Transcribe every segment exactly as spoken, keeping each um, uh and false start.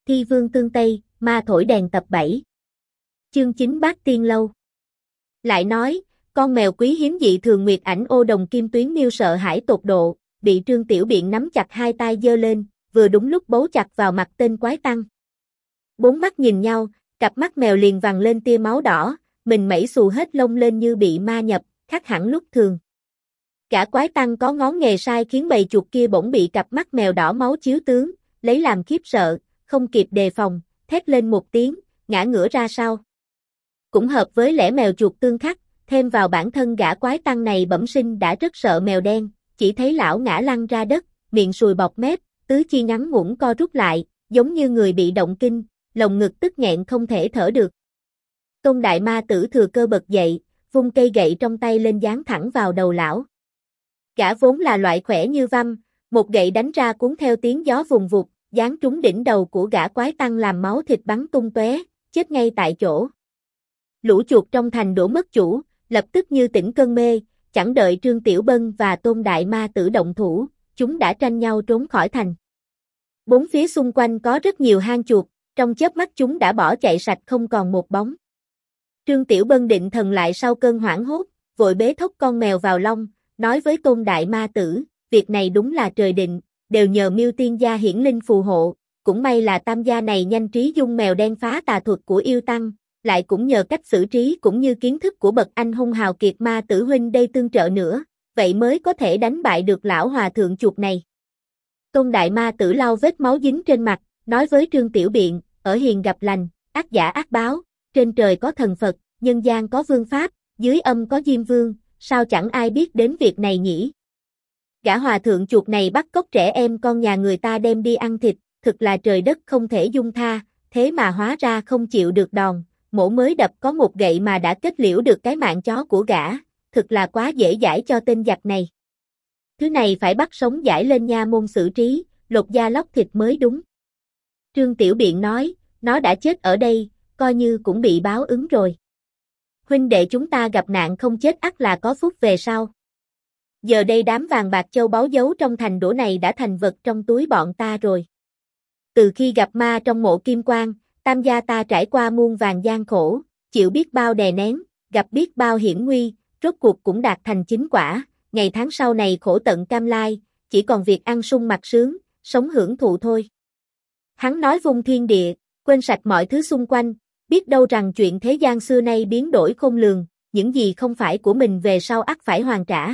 Thi Vương Tương Tây, Ma Thổi Đèn tập bảy. Chương chín Bát Tiên Lâu. Lại nói, con mèo quý hiếm dị thường Nguyệt Ảnh Ô Đồng Kim Tuyến Miêu sợ hãi tột độ, bị Trương Tiểu Biện nắm chặt hai tay giơ lên, vừa đúng lúc bấu chặt vào mặt tên quái tăng. Bốn mắt nhìn nhau, cặp mắt mèo liền vằn lên tia máu đỏ, mình mẩy xù hết lông lên như bị ma nhập, khác hẳn lúc thường. Cả quái tăng có ngón nghề sai khiến bầy chuột kia bỗng bị cặp mắt mèo đỏ máu chiếu tướng, lấy làm khiếp sợ, không kịp đề phòng, thét lên một tiếng, ngã ngửa ra sau. Cũng hợp với lẽ mèo chuột tương khắc, thêm vào bản thân gã quái tăng này bẩm sinh đã rất sợ mèo đen, chỉ thấy lão ngã lăn ra đất, miệng sùi bọt mép, tứ chi ngắn ngủn co rút lại, giống như người bị động kinh, lồng ngực tức nghẹn không thể thở được. Tôn Đại Ma Tử thừa cơ bật dậy, vung cây gậy trong tay lên giáng thẳng vào đầu lão. Gã vốn là loại khỏe như văm, một gậy đánh ra cuốn theo tiếng gió vùng vụt, giáng trúng đỉnh đầu của gã quái tăng làm máu thịt bắn tung tóe, chết ngay tại chỗ. Lũ chuột trong thành đổ mất chủ, lập tức như tỉnh cơn mê, chẳng đợi Trương Tiểu Bân và Tôn Đại Ma Tử động thủ, chúng đã tranh nhau trốn khỏi thành. Bốn phía xung quanh có rất nhiều hang chuột, trong chớp mắt chúng đã bỏ chạy sạch không còn một bóng. Trương Tiểu Bân định thần lại sau cơn hoảng hốt, vội bế thốc con mèo vào lông, nói với Tôn Đại Ma Tử, việc này đúng là trời định, đều nhờ Miêu Tiên gia hiển linh phù hộ, cũng may là Tam gia này nhanh trí dung mèo đen phá tà thuật của yêu tăng, lại cũng nhờ cách xử trí cũng như kiến thức của bậc anh hung hào Kiệt Ma Tử huynh đây tương trợ nữa, vậy mới có thể đánh bại được lão hòa thượng chuột này. Tôn Đại Ma Tử lau vết máu dính trên mặt, nói với Trương Tiểu Biện, ở hiền gặp lành, ác giả ác báo, trên trời có thần Phật, nhân gian có vương pháp, dưới âm có Diêm Vương, sao chẳng ai biết đến việc này nhỉ? Gã hòa thượng chuột này bắt cóc trẻ em con nhà người ta đem đi ăn thịt, thực là trời đất không thể dung tha, thế mà hóa ra không chịu được đòn, mổ mới đập có một gậy mà đã kết liễu được cái mạng chó của gã, thực là quá dễ dãi cho tên giặc này. Thứ này phải bắt sống giải lên nha môn xử trí, lột da lóc thịt mới đúng. Trương Tiểu Biện nói, nó đã chết ở đây, coi như cũng bị báo ứng rồi. Huynh đệ chúng ta gặp nạn không chết ắt là có phúc về sau. Giờ đây đám vàng bạc châu báu giấu trong thành đổ này đã thành vật trong túi bọn ta rồi. Từ khi gặp ma trong mộ Kim Quang, Tam gia ta trải qua muôn vàn gian khổ, chịu biết bao đè nén, gặp biết bao hiểm nguy, rốt cuộc cũng đạt thành chính quả, ngày tháng sau này khổ tận cam lai, chỉ còn việc ăn sung mặc sướng, sống hưởng thụ thôi. Hắn nói vung thiên địa, quên sạch mọi thứ xung quanh, biết đâu rằng chuyện thế gian xưa nay biến đổi khôn lường, những gì không phải của mình về sau ắt phải hoàn trả.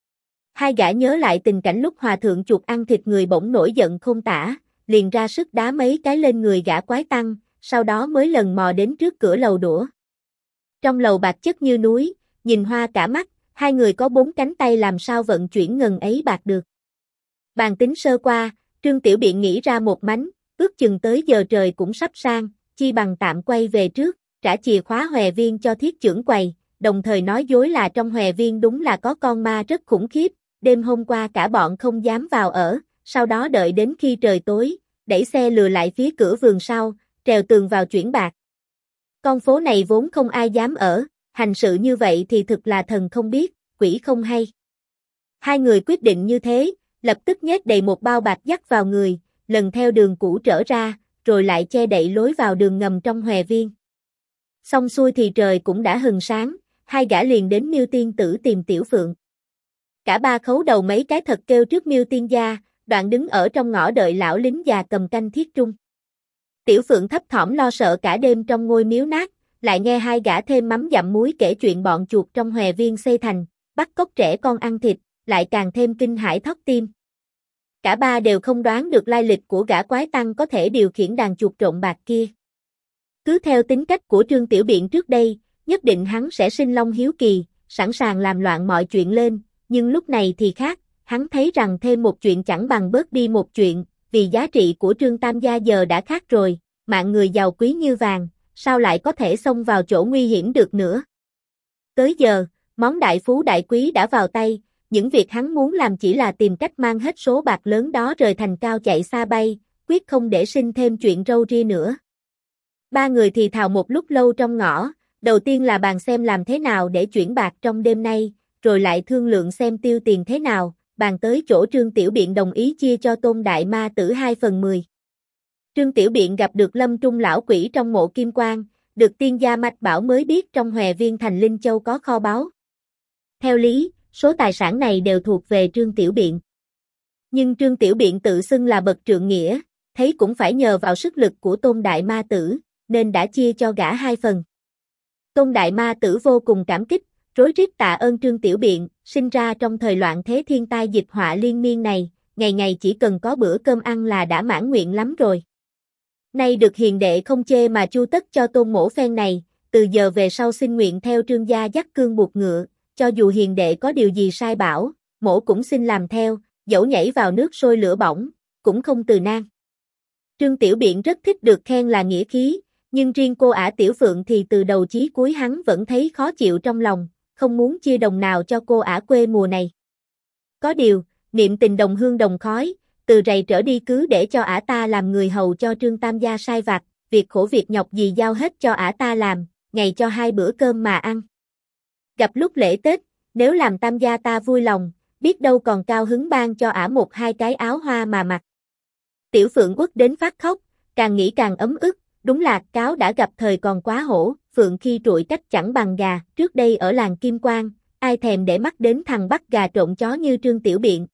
Hai gã nhớ lại tình cảnh lúc hòa thượng chuột ăn thịt người bỗng nổi giận không tả, liền ra sức đá mấy cái lên người gã quái tăng, sau đó mới lần mò đến trước cửa lầu đũa. Trong lầu bạc chất như núi, nhìn hoa cả mắt, hai người có bốn cánh tay làm sao vận chuyển ngần ấy bạc được. Bàn tính sơ qua, Trương Tiểu Biện nghĩ ra một mánh, ước chừng tới giờ trời cũng sắp sang, chi bằng tạm quay về trước, trả chìa khóa hòe viên cho thiết chưởng quầy, đồng thời nói dối là trong hòe viên đúng là có con ma rất khủng khiếp, đêm hôm qua cả bọn không dám vào ở, sau đó đợi đến khi trời tối, đẩy xe lừa lại phía cửa vườn sau, trèo tường vào chuyển bạc. Con phố này vốn không ai dám ở, hành sự như vậy thì thực là thần không biết, quỷ không hay. Hai người quyết định như thế, lập tức nhét đầy một bao bạc dắt vào người, lần theo đường cũ trở ra, rồi lại che đậy lối vào đường ngầm trong hòe viên. Xong xuôi thì trời cũng đã hừng sáng, hai gã liền đến Miêu Tiên Tử tìm Tiểu Phượng. Cả ba khấu đầu mấy cái thật kêu trước Miêu Tiên gia, đoạn đứng ở trong ngõ đợi lão lính già cầm canh thiết trung. Tiểu Phượng thấp thỏm lo sợ cả đêm trong ngôi miếu nát, lại nghe hai gã thêm mắm dặm muối kể chuyện bọn chuột trong hòe viên xây thành, bắt cóc trẻ con ăn thịt, lại càng thêm kinh hãi thót tim. Cả ba đều không đoán được lai lịch của gã quái tăng có thể điều khiển đàn chuột trộn bạc kia. Cứ theo tính cách của Trương Tiểu Biện trước đây, nhất định hắn sẽ sinh long hiếu kỳ, sẵn sàng làm loạn mọi chuyện lên, nhưng lúc này thì khác, hắn thấy rằng thêm một chuyện chẳng bằng bớt đi một chuyện, vì giá trị của Trương Tam gia giờ đã khác rồi, mạng người giàu quý như vàng, sao lại có thể xông vào chỗ nguy hiểm được nữa. Tới giờ, món đại phú đại quý đã vào tay, những việc hắn muốn làm chỉ là tìm cách mang hết số bạc lớn đó rời thành cao chạy xa bay, quyết không để sinh thêm chuyện râu ria nữa. Ba người thì thào một lúc lâu trong ngõ, đầu tiên là bàn xem làm thế nào để chuyển bạc trong đêm nay, rồi lại thương lượng xem tiêu tiền thế nào, bàn tới chỗ Trương Tiểu Biện đồng ý chia cho Tôn Đại Ma Tử hai phần mười. Trương Tiểu Biện gặp được Lâm Trung lão quỷ trong mộ kim quan, được tiên gia mách bảo mới biết trong Hòe Viên thành Linh Châu có kho báu. Theo lý, số tài sản này đều thuộc về Trương Tiểu Biện. Nhưng Trương Tiểu Biện tự xưng là bậc trượng nghĩa, thấy cũng phải nhờ vào sức lực của Tôn Đại Ma Tử, nên đã chia cho gã hai phần. Tôn Đại Ma Tử vô cùng cảm kích, rối rít tạ ơn Trương Tiểu Biện, sinh ra trong thời loạn thế thiên tai dịch họa liên miên này, ngày ngày chỉ cần có bữa cơm ăn là đã mãn nguyện lắm rồi. Nay được hiền đệ không chê mà chu tất cho Tôn mỗ phen này, từ giờ về sau xin nguyện theo Trương gia dắt cương buộc ngựa, cho dù hiền đệ có điều gì sai bảo, mỗ cũng xin làm theo, dẫu nhảy vào nước sôi lửa bỏng, cũng không từ nan. Trương Tiểu Biện rất thích được khen là nghĩa khí, nhưng riêng cô ả Tiểu Phượng thì từ đầu chí cuối hắn vẫn thấy khó chịu trong lòng, không muốn chia đồng nào cho cô ả quê mùa này. Có điều, niệm tình đồng hương đồng khói, từ rày trở đi cứ để cho ả ta làm người hầu cho Trương Tam gia sai vặt, việc khổ việc nhọc gì giao hết cho ả ta làm, ngày cho hai bữa cơm mà ăn. Gặp lúc lễ Tết, nếu làm Tam gia ta vui lòng, biết đâu còn cao hứng ban cho ả một hai cái áo hoa mà mặc. Tiểu Phượng uất đến phát khóc, càng nghĩ càng ấm ức, đúng là cáo đã gặp thời còn quá hổ, Phượng khi trụi cách chẳng bằng gà, trước đây ở làng Kim Quan, ai thèm để mắt đến thằng bắt gà trộn chó như Trương Tiểu Biện.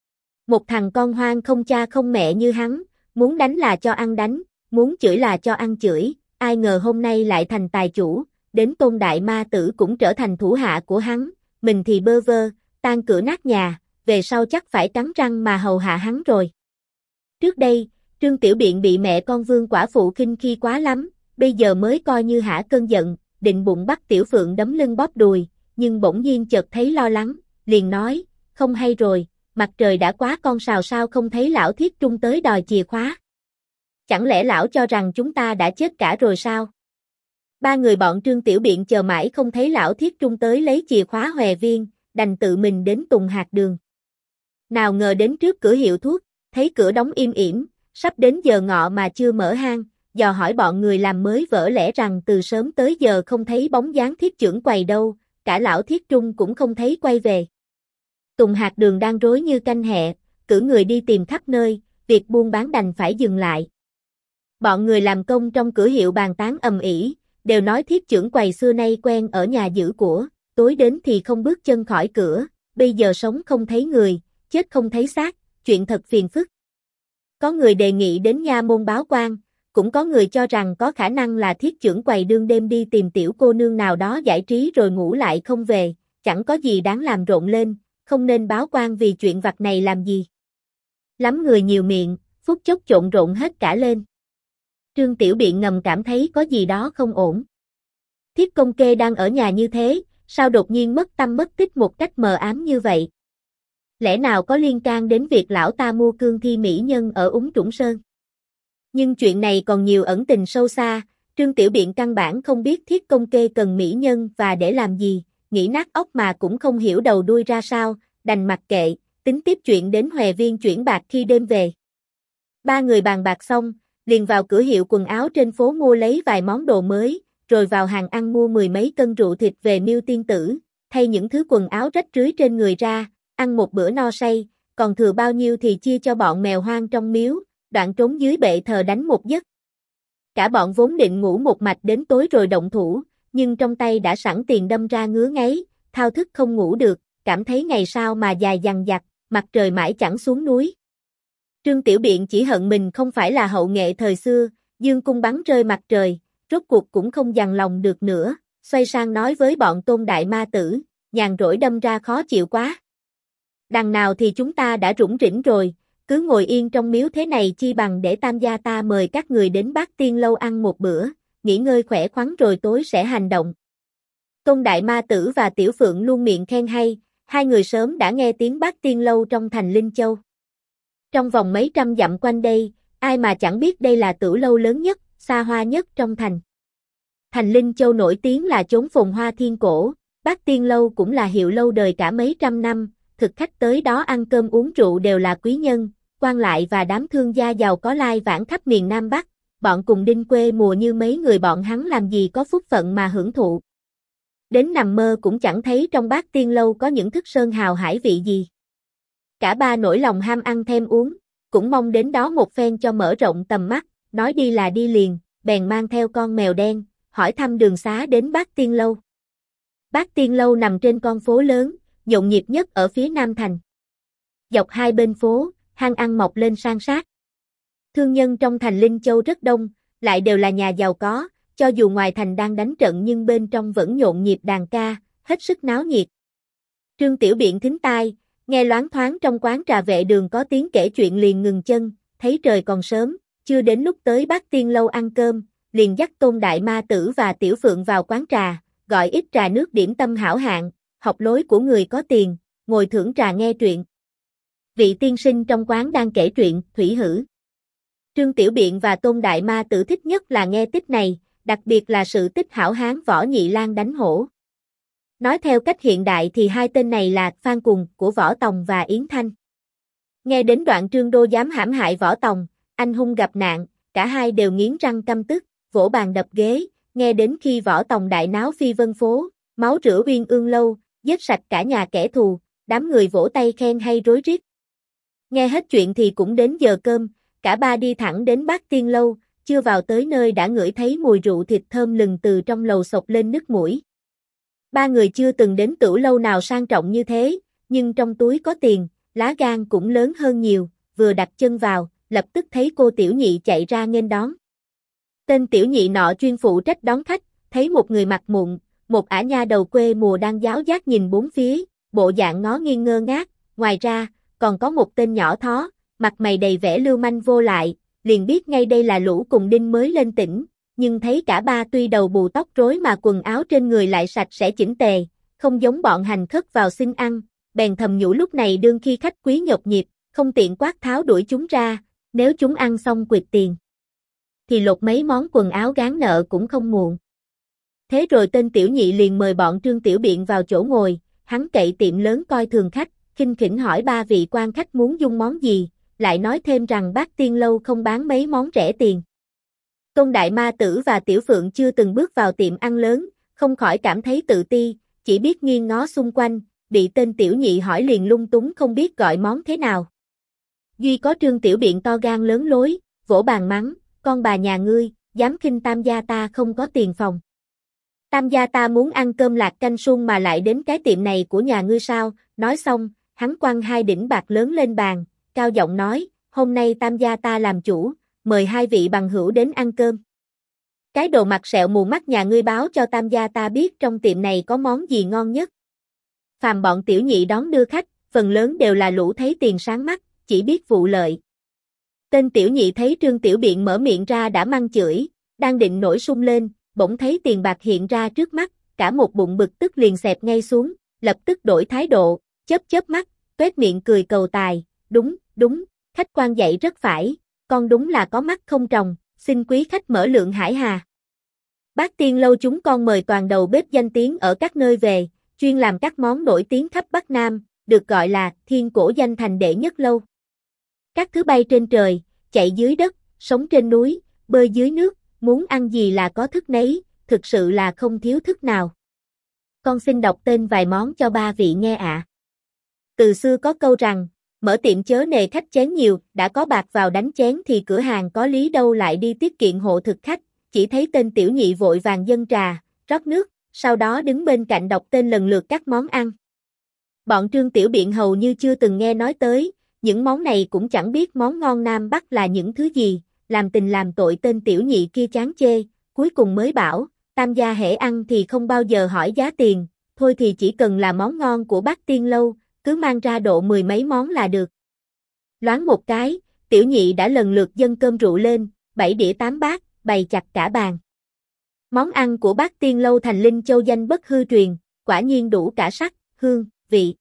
Một thằng con hoang không cha không mẹ như hắn, muốn đánh là cho ăn đánh, muốn chửi là cho ăn chửi, ai ngờ hôm nay lại thành tài chủ, đến Tôn Đại Ma Tử cũng trở thành thủ hạ của hắn, mình thì bơ vơ, tan cửa nát nhà, về sau chắc phải cắn răng mà hầu hạ hắn rồi. Trước đây, Trương Tiểu Biện bị mẹ con Vương quả phụ khinh khi quá lắm, bây giờ mới coi như hả cơn giận, định bụng bắt Tiểu Phượng đấm lưng bóp đùi, nhưng bỗng nhiên chợt thấy lo lắng, liền nói, không hay rồi, mặt trời đã quá con sào sao không thấy lão Thiết Trung tới đòi chìa khóa. Chẳng lẽ lão cho rằng chúng ta đã chết cả rồi sao? Ba người bọn Trương Tiểu Biện chờ mãi không thấy lão Thiết Trung tới lấy chìa khóa Hòe Viên, đành tự mình đến Tùng Hạt Đường. Nào ngờ đến trước cửa hiệu thuốc, thấy cửa đóng im ỉm, sắp đến giờ ngọ mà chưa mở hang, dò hỏi bọn người làm mới vỡ lẽ rằng từ sớm tới giờ không thấy bóng dáng Thiết trưởng quầy đâu, cả lão Thiết Trung cũng không thấy quay về. Tùng Hạt Đường đang rối như canh hẹ, cử người đi tìm khắp nơi, việc buôn bán đành phải dừng lại. Bọn người làm công trong cửa hiệu bàn tán ầm ĩ, đều nói Thiết trưởng quầy xưa nay quen ở nhà giữ của, tối đến thì không bước chân khỏi cửa, bây giờ sống không thấy người, chết không thấy xác, chuyện thật phiền phức. Có người đề nghị đến nha môn báo quan, cũng có người cho rằng có khả năng là Thiết trưởng quầy đương đêm đi tìm tiểu cô nương nào đó giải trí rồi ngủ lại không về, chẳng có gì đáng làm rộn lên, không nên báo quan vì chuyện vặt này làm gì. Lắm người nhiều miệng, phút chốc trộn rộn hết cả lên. Trương Tiểu Biện ngầm cảm thấy có gì đó không ổn. Thiết Công Kê đang ở nhà như thế, sao đột nhiên mất tâm mất tích một cách mờ ám như vậy? Lẽ nào có liên can đến việc lão ta mua cương thi mỹ nhân ở Úng Trũng Sơn? Nhưng chuyện này còn nhiều ẩn tình sâu xa, Trương Tiểu Biện căn bản không biết Thiết Công Kê cần mỹ nhân và để làm gì, nghĩ nát óc mà cũng không hiểu đầu đuôi ra sao, đành mặc kệ, tính tiếp chuyện đến Hòe Viên chuyển bạc khi đêm về. Ba người bàn bạc xong, liền vào cửa hiệu quần áo trên phố mua lấy vài món đồ mới, rồi vào hàng ăn mua mười mấy cân rượu thịt về Miêu Tiên Tử, thay những thứ quần áo rách rưới trên người ra, ăn một bữa no say, còn thừa bao nhiêu thì chia cho bọn mèo hoang trong miếu, đoạn trốn dưới bệ thờ đánh một giấc. Cả bọn vốn định ngủ một mạch đến tối rồi động thủ, nhưng trong tay đã sẵn tiền đâm ra ngứa ngáy, thao thức không ngủ được, cảm thấy ngày sau mà dài dằng dặc, mặt trời mãi chẳng xuống núi. Trương Tiểu Biện chỉ hận mình không phải là hậu nghệ thời xưa, dương cung bắn rơi mặt trời, rốt cuộc cũng không dằn lòng được nữa, xoay sang nói với bọn Tôn Đại Ma Tử, nhàn rỗi đâm ra khó chịu quá. Đằng nào thì chúng ta đã rủng rỉnh rồi, cứ ngồi yên trong miếu thế này chi bằng để Tam gia ta mời các người đến Bát Tiên Lâu ăn một bữa, nghỉ ngơi khỏe khoắn rồi tối sẽ hành động. Tôn Đại Ma Tử và Tiểu Phượng luôn miệng khen hay, hai người sớm đã nghe tiếng Bát Tiên Lâu trong thành Linh Châu. Trong vòng mấy trăm dặm quanh đây, ai mà chẳng biết đây là tửu lâu lớn nhất, xa hoa nhất trong thành. Thành Linh Châu nổi tiếng là chốn phồn hoa thiên cổ, Bát Tiên Lâu cũng là hiệu lâu đời cả mấy trăm năm, thực khách tới đó ăn cơm uống rượu đều là quý nhân, quan lại và đám thương gia giàu có lai vãng khắp miền Nam Bắc, bọn cùng đinh quê mùa như mấy người bọn hắn làm gì có phúc phận mà hưởng thụ. Đến nằm mơ cũng chẳng thấy trong Bát Tiên Lâu có những thức sơn hào hải vị gì. Cả ba nỗi lòng ham ăn thêm uống, cũng mong đến đó một phen cho mở rộng tầm mắt, nói đi là đi liền, bèn mang theo con mèo đen, hỏi thăm đường xá đến Bát Tiên Lâu. Bát Tiên Lâu nằm trên con phố lớn, nhộn nhịp nhất ở phía Nam Thành. Dọc hai bên phố, hang ăn mọc lên san sát. Thương nhân trong thành Linh Châu rất đông, lại đều là nhà giàu có, cho dù ngoài thành đang đánh trận nhưng bên trong vẫn nhộn nhịp đàn ca, hết sức náo nhiệt. Trương Tiểu Biện thính tai, nghe loáng thoáng trong quán trà vệ đường có tiếng kể chuyện liền ngừng chân, thấy trời còn sớm, chưa đến lúc tới Bát Tiên Lâu ăn cơm, liền dắt Tôn Đại Ma Tử và Tiểu Phượng vào quán trà, gọi ít trà nước điểm tâm hảo hạng, học lối của người có tiền, ngồi thưởng trà nghe truyện. Vị tiên sinh trong quán đang kể truyện, thủy hử. Trương Tiểu Biện và Tôn Đại Ma Tử thích nhất là nghe tích này, đặc biệt là sự tích hảo hán Võ Nhị Lang đánh hổ. Nói theo cách hiện đại thì hai tên này là Phan Cùng của Võ Tòng và Yến Thanh. Nghe đến đoạn Trương Đô dám hãm hại Võ Tòng, anh hung gặp nạn, cả hai đều nghiến răng căm tức, vỗ bàn đập ghế, nghe đến khi Võ Tòng đại náo phi vân phố, máu rửa Uyên Ương lâu, giết sạch cả nhà kẻ thù, đám người vỗ tay khen hay rối rít. Nghe hết chuyện thì cũng đến giờ cơm, cả ba đi thẳng đến Bát Tiên Lâu, chưa vào tới nơi đã ngửi thấy mùi rượu thịt thơm lừng từ trong lầu xộc lên nước mũi. Ba người chưa từng đến tửu lâu nào sang trọng như thế, nhưng trong túi có tiền, lá gan cũng lớn hơn nhiều, vừa đặt chân vào, lập tức thấy cô Tiểu Nhị chạy ra nghênh đón. Tên Tiểu Nhị nọ chuyên phụ trách đón khách, thấy một người mặc mụn, một ả nha đầu quê mùa đang giáo giác nhìn bốn phía, bộ dạng ngó nghiêng ngơ ngác, ngoài ra, còn có một tên nhỏ thó, mặt mày đầy vẻ lưu manh vô lại, liền biết ngay đây là lũ cùng đinh mới lên tỉnh, nhưng thấy cả ba tuy đầu bù tóc rối mà quần áo trên người lại sạch sẽ chỉnh tề, không giống bọn hành khất vào xin ăn, bèn thầm nhủ lúc này đương khi khách quý nhộp nhịp, không tiện quát tháo đuổi chúng ra, nếu chúng ăn xong quyệt tiền, thì lột mấy món quần áo gán nợ cũng không muộn. Thế rồi tên Tiểu Nhị liền mời bọn Trương Tiểu Biện vào chỗ ngồi, hắn cậy tiệm lớn coi thường khách, khinh khỉnh hỏi ba vị quan khách muốn dung món gì, lại nói thêm rằng Bát Tiên Lâu không bán mấy món rẻ tiền. Tôn Đại Ma Tử và Tiểu Phượng chưa từng bước vào tiệm ăn lớn, không khỏi cảm thấy tự ti, chỉ biết nghiêng ngó xung quanh, bị tên Tiểu Nhị hỏi liền lung túng không biết gọi món thế nào. Duy có Trương Tiểu Biện to gan lớn lối, vỗ bàn mắng, con bà nhà ngươi, dám khinh tam gia ta không có tiền phòng. Tam gia ta muốn ăn cơm lạc canh sung mà lại đến cái tiệm này của nhà ngươi sao, nói xong, hắn quăng hai đỉnh bạc lớn lên bàn, cao giọng nói, hôm nay tam gia ta làm chủ, mời hai vị bằng hữu đến ăn cơm. Cái đồ mặt sẹo mù mắt nhà ngươi báo cho tam gia ta biết trong tiệm này có món gì ngon nhất. Phàm bọn Tiểu Nhị đón đưa khách, phần lớn đều là lũ thấy tiền sáng mắt, chỉ biết vụ lợi. Tên Tiểu Nhị thấy Trương Tiểu Biện mở miệng ra đã mắng chửi, đang định nổi sung lên, bỗng thấy tiền bạc hiện ra trước mắt, cả một bụng bực tức liền xẹp ngay xuống, lập tức đổi thái độ, chớp chớp mắt, tuét miệng cười cầu tài, đúng, đúng, khách quan dạy rất phải, con đúng là có mắt không tròng, xin quý khách mở lượng hải hà. Bát Tiên Lâu chúng con mời toàn đầu bếp danh tiếng ở các nơi về, chuyên làm các món nổi tiếng khắp Bắc Nam, được gọi là thiên cổ danh thành đệ nhất lâu. Các thứ bay trên trời, chạy dưới đất, sống trên núi, bơi dưới nước, muốn ăn gì là có thức nấy, thực sự là không thiếu thức nào. Con xin đọc tên vài món cho ba vị nghe ạ. Từ xưa có câu rằng, mở tiệm chớ nề khách chén nhiều, đã có bạc vào đánh chén thì cửa hàng có lý đâu lại đi tiếp kiện hộ thực khách, chỉ thấy tên Tiểu Nhị vội vàng dâng trà, rót nước, sau đó đứng bên cạnh đọc tên lần lượt các món ăn. Bọn Trương Tiểu Biện hầu như chưa từng nghe nói tới, những món này cũng chẳng biết món ngon Nam Bắc là những thứ gì, làm tình làm tội tên Tiểu Nhị kia chán chê, cuối cùng mới bảo, tam gia hễ ăn thì không bao giờ hỏi giá tiền, thôi thì chỉ cần là món ngon của Bát Tiên Lâu, cứ mang ra độ mười mấy món là được. Loáng một cái, Tiểu Nhị đã lần lượt dâng cơm rượu lên, bảy đĩa tám bát, bày chặt cả bàn. Món ăn của Bát Tiên Lâu thành Linh Châu danh bất hư truyền, quả nhiên đủ cả sắc, hương, vị.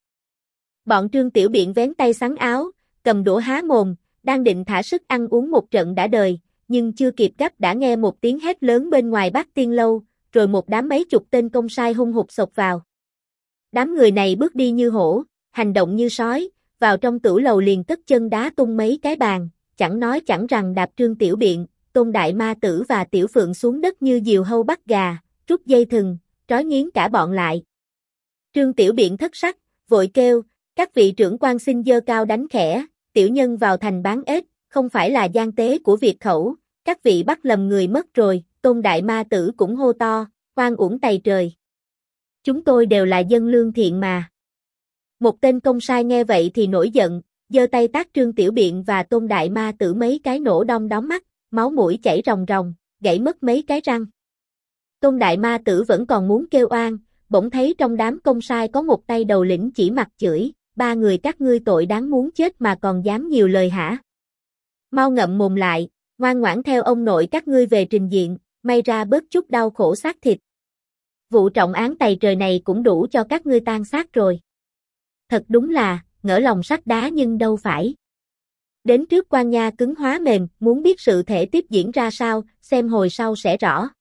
Bọn Trương Tiểu Biện vén tay xắn áo, cầm đũa há mồm, đang định thả sức ăn uống một trận đã đời, nhưng chưa kịp gấp đã nghe một tiếng hét lớn bên ngoài Bát Tiên Lâu, rồi một đám mấy chục tên công sai hung hục xộc vào. Đám người này bước đi như hổ, hành động như sói, vào trong tửu lầu liền cất chân đá tung mấy cái bàn, chẳng nói chẳng rằng đạp Trương Tiểu Biện, Tôn Đại Ma Tử và Tiểu Phượng xuống đất như diều hâu bắt gà, rút dây thừng, trói nghiến cả bọn lại. Trương Tiểu Biện thất sắc, vội kêu, các vị trưởng quan xin giơ cao đánh khẽ, tiểu nhân vào thành bán ếch, không phải là gian tế của Việt khẩu, các vị bắt lầm người mất rồi, Tôn Đại Ma Tử cũng hô to, oan uổng tày trời. Chúng tôi đều là dân lương thiện mà. Một tên công sai nghe vậy thì nổi giận, giơ tay tát Trương Tiểu Biện và Tôn Đại Ma Tử mấy cái nổ đom đóm mắt, máu mũi chảy ròng ròng, gãy mất mấy cái răng. Tôn Đại Ma Tử vẫn còn muốn kêu oan, bỗng thấy trong đám công sai có một tay đầu lĩnh chỉ mặt chửi, ba người các ngươi tội đáng muốn chết mà còn dám nhiều lời hả? Mau ngậm mồm lại, ngoan ngoãn theo ông nội các ngươi về trình diện, may ra bớt chút đau khổ xác thịt. Vụ trọng án tày trời này cũng đủ cho các ngươi tan xác rồi. Thật đúng là, ngỡ lòng sắt đá nhưng đâu phải. Đến trước quan nha cứng hóa mềm, muốn biết sự thể tiếp diễn ra sao, xem hồi sau sẽ rõ.